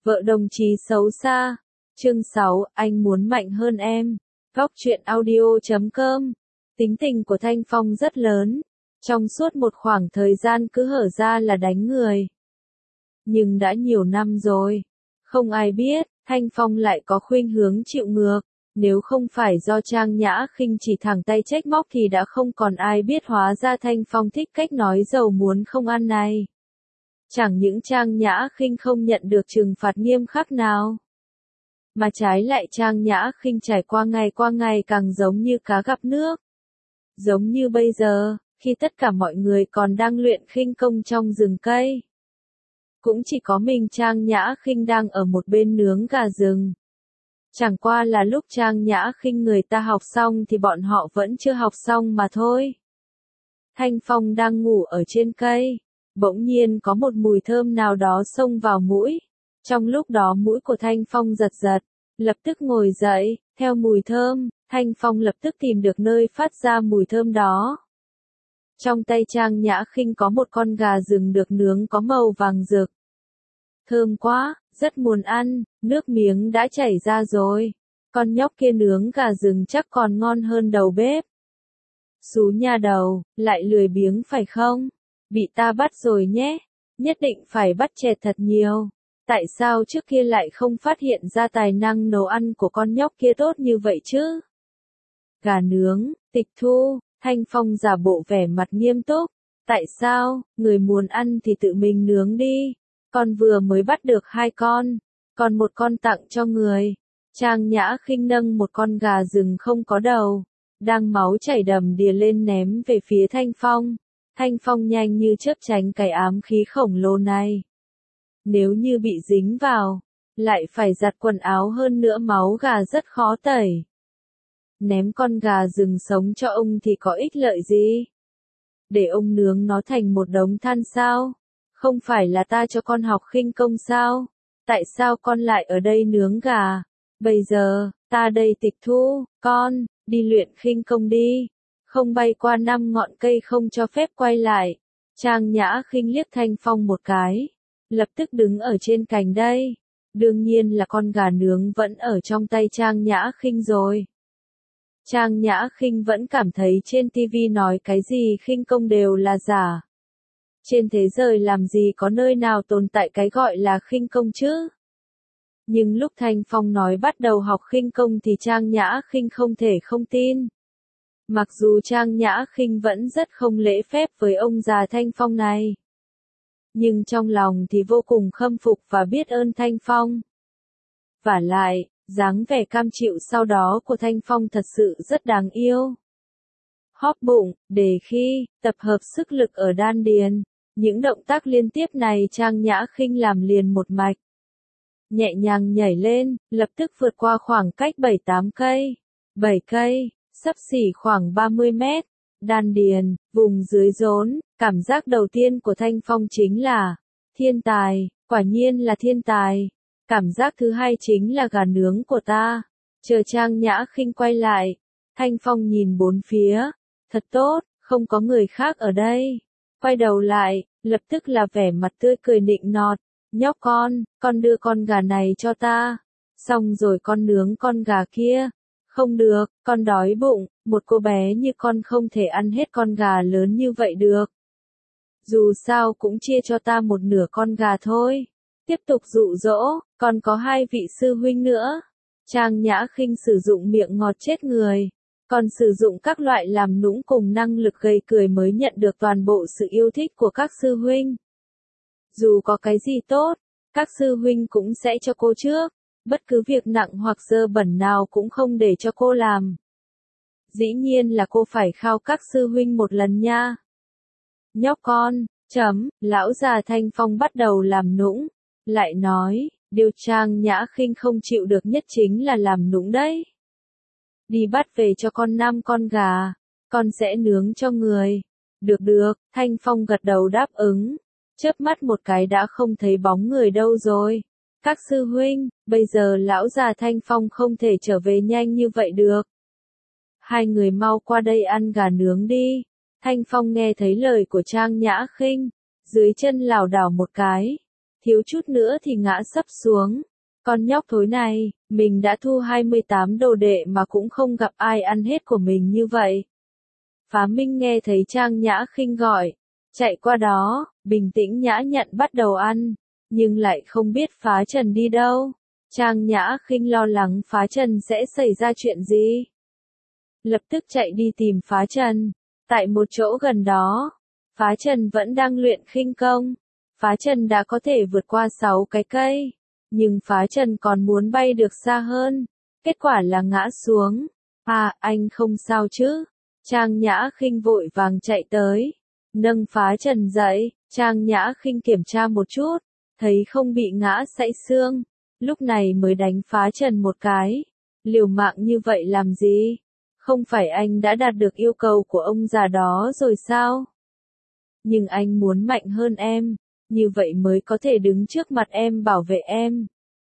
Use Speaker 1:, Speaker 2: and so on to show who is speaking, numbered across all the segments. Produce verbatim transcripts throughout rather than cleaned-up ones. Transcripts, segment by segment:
Speaker 1: Vợ đồng chí xấu xa. Chương sáu, anh muốn mạnh hơn em. Góc truyện audio chấm com. Tính tình của Thanh Phong rất lớn. Trong suốt một khoảng thời gian cứ hở ra là đánh người. Nhưng đã nhiều năm rồi. Không ai biết, Thanh Phong lại có khuynh hướng chịu ngược. Nếu không phải do Trang Nhã Khinh chỉ thẳng tay trách móc thì đã không còn ai biết hóa ra Thanh Phong thích cách nói giàu muốn không ăn này. Chẳng những Trang Nhã Khinh không nhận được trừng phạt nghiêm khắc nào, mà trái lại Trang Nhã Khinh trải qua ngày qua ngày càng giống như cá gặp nước. Giống như bây giờ, khi tất cả mọi người còn đang luyện khinh công trong rừng cây. Cũng chỉ có mình Trang Nhã Khinh đang ở một bên nướng gà rừng. Chẳng qua là lúc Trang Nhã Khinh người ta học xong thì bọn họ vẫn chưa học xong mà thôi. Thanh Phong đang ngủ ở trên cây. Bỗng nhiên có một mùi thơm nào đó xông vào mũi. Trong lúc đó mũi của Thanh Phong giật giật. Lập tức ngồi dậy, theo mùi thơm, Thanh Phong lập tức tìm được nơi phát ra mùi thơm đó. Trong tay Trang Nhã Khinh có một con gà rừng được nướng có màu vàng rực. Thơm quá, rất muốn ăn, nước miếng đã chảy ra rồi. Con nhóc kia nướng gà rừng chắc còn ngon hơn đầu bếp. Xú nhà đầu, lại lười biếng phải không? Bị ta bắt rồi nhé, nhất định phải bắt chẹt thật nhiều. Tại sao trước kia lại không phát hiện ra tài năng nấu ăn của con nhóc kia tốt như vậy chứ? Gà nướng, tịch thu, Thanh Phong giả bộ vẻ mặt nghiêm túc. Tại sao, người muốn ăn thì tự mình nướng đi. Con vừa mới bắt được hai con, còn một con tặng cho người. Trang Nhã Khinh nâng một con gà rừng không có đầu, đang máu chảy đầm đìa lên ném về phía Thanh Phong. Thanh Phong nhanh như chớp tránh cái ám khí khổng lồ này. Nếu như bị dính vào, lại phải giặt quần áo hơn nữa máu gà rất khó tẩy. Ném con gà rừng sống cho ông thì có ích lợi gì? Để ông nướng nó thành một đống than sao? Không phải là ta cho con học khinh công sao? Tại sao con lại ở đây nướng gà? Bây giờ, ta đây tịch thu, con, đi luyện khinh công đi. Không bay qua năm ngọn cây không cho phép quay lại. Trang Nhã Khinh liếc Thanh Phong một cái. Lập tức đứng ở trên cành đây. Đương nhiên là con gà nướng vẫn ở trong tay Trang Nhã Khinh rồi. Trang Nhã Khinh vẫn cảm thấy trên tivi nói cái gì khinh công đều là giả. Trên thế giới làm gì có nơi nào tồn tại cái gọi là khinh công chứ? Nhưng lúc Thanh Phong nói bắt đầu học khinh công thì Trang Nhã Khinh không thể không tin. Mặc dù Trang Nhã Khinh vẫn rất không lễ phép với ông già Thanh Phong này. Nhưng trong lòng thì vô cùng khâm phục và biết ơn Thanh Phong. Vả lại, dáng vẻ cam chịu sau đó của Thanh Phong thật sự rất đáng yêu. Hóp bụng, đề khi, tập hợp sức lực ở đan điền. Những động tác liên tiếp này Trang Nhã Khinh làm liền một mạch. Nhẹ nhàng nhảy lên, lập tức vượt qua khoảng cách bảy tám cây. bảy cây, xấp xỉ khoảng ba mươi mét. Đan điền, vùng dưới rốn, cảm giác đầu tiên của Thanh Phong chính là thiên tài, quả nhiên là thiên tài. Cảm giác thứ hai chính là gà nướng của ta. Chờ Trang Nhã Khinh quay lại, Thanh Phong nhìn bốn phía, thật tốt, không có người khác ở đây. Quay đầu lại, lập tức là vẻ mặt tươi cười nịnh nọt. Nhóc con, con đưa con gà này cho ta. Xong rồi con nướng con gà kia. Không được, con đói bụng, một cô bé như con không thể ăn hết con gà lớn như vậy được. Dù sao cũng chia cho ta một nửa con gà thôi. Tiếp tục dụ dỗ, còn có hai vị sư huynh nữa. Trang Nhã Khinh sử dụng miệng ngọt chết người. Còn sử dụng các loại làm nũng cùng năng lực gây cười mới nhận được toàn bộ sự yêu thích của các sư huynh. Dù có cái gì tốt, các sư huynh cũng sẽ cho cô trước. Bất cứ việc nặng hoặc dơ bẩn nào cũng không để cho cô làm. Dĩ nhiên là cô phải khao các sư huynh một lần nha. Nhóc con, chấm, lão già Thanh Phong bắt đầu làm nũng. Lại nói, điều Trang Nhã Khinh không chịu được nhất chính là làm nũng đấy. Đi bắt về cho con năm con gà, con sẽ nướng cho người. Được được, Thanh Phong gật đầu đáp ứng. Chớp mắt một cái đã không thấy bóng người đâu rồi. Các sư huynh, bây giờ lão già Thanh Phong không thể trở về nhanh như vậy được. Hai người mau qua đây ăn gà nướng đi. Thanh Phong nghe thấy lời của Trang Nhã Khinh, dưới chân lảo đảo một cái. thiếu chút nữa thì ngã sấp xuống. Con nhóc thối này, mình đã thu hai mươi tám đồ đệ mà cũng không gặp ai ăn hết của mình như vậy. Phá Minh nghe thấy Trang Nhã Khinh gọi, chạy qua đó, bình tĩnh nhã nhặn bắt đầu ăn, nhưng lại không biết Phá Trần đi đâu. Trang Nhã Khinh lo lắng Phá Trần sẽ xảy ra chuyện gì. Lập tức chạy đi tìm Phá Trần. Tại một chỗ gần đó, Phá Trần vẫn đang luyện khinh công. Phá Trần đã có thể vượt qua sáu cái cây, nhưng Phá Trần còn muốn bay được xa hơn. Kết quả là ngã xuống. À, anh không sao chứ? Trang Nhã Khinh vội vàng chạy tới, nâng Phá Trần dậy. Trang Nhã Khinh kiểm tra một chút, thấy không bị ngã sảy xương, lúc này mới đánh Phá Trần một cái. Liều mạng như vậy làm gì? Không phải anh đã đạt được yêu cầu của ông già đó rồi sao? Nhưng anh muốn mạnh hơn em, như vậy mới có thể đứng trước mặt em bảo vệ em.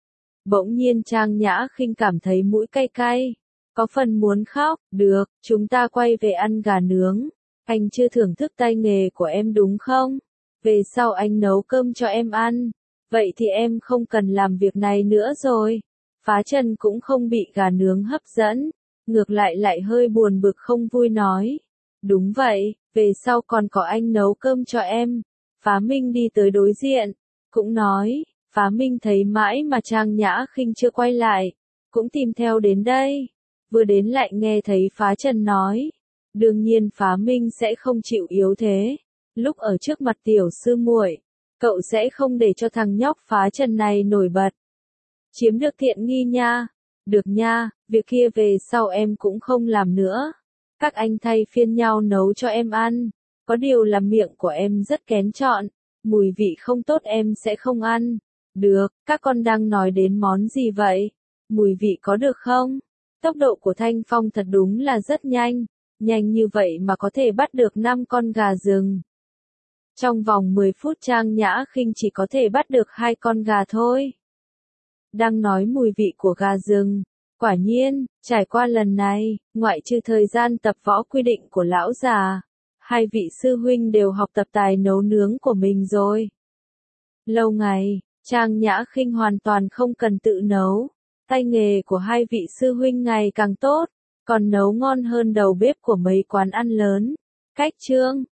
Speaker 1: Bỗng nhiên Trang Nhã Khinh cảm thấy mũi cay cay, có phần muốn khóc. Được, chúng ta quay về ăn gà nướng. Anh chưa thưởng thức tay nghề của em đúng không? Về sau anh nấu cơm cho em ăn. Vậy thì em không cần làm việc này nữa rồi. Phá Trần cũng không bị gà nướng hấp dẫn, ngược lại lại hơi buồn bực không vui nói. Đúng vậy, về sau còn có anh nấu cơm cho em. Phá Minh đi tới đối diện, cũng nói. Phá Minh thấy mãi mà Trang Nhã Khinh chưa quay lại, cũng tìm theo đến đây. Vừa đến lại nghe thấy Phá Trần nói. Đương nhiên Phá Minh sẽ không chịu yếu thế. Lúc ở trước mặt tiểu sư muội, cậu sẽ không để cho thằng nhóc Phá Trần này nổi bật. Chiếm được thiện nghi nha. Được nha, việc kia về sau em cũng không làm nữa. Các anh thay phiên nhau nấu cho em ăn. Có điều là miệng của em rất kén chọn, mùi vị không tốt em sẽ không ăn. Được, các con đang nói đến món gì vậy? Mùi vị có được không? Tốc độ của Thanh Phong thật đúng là rất nhanh, nhanh như vậy mà có thể bắt được năm con gà rừng. Trong vòng mười phút Trang Nhã Khinh chỉ có thể bắt được hai con gà thôi. Đang nói mùi vị của gà rừng, quả nhiên, trải qua lần này, ngoại trừ thời gian tập võ quy định của lão già, hai vị sư huynh đều học tập tài nấu nướng của mình rồi. Lâu ngày, Trang Nhã Khinh hoàn toàn không cần tự nấu, tay nghề của hai vị sư huynh ngày càng tốt, còn nấu ngon hơn đầu bếp của mấy quán ăn lớn. Cách chương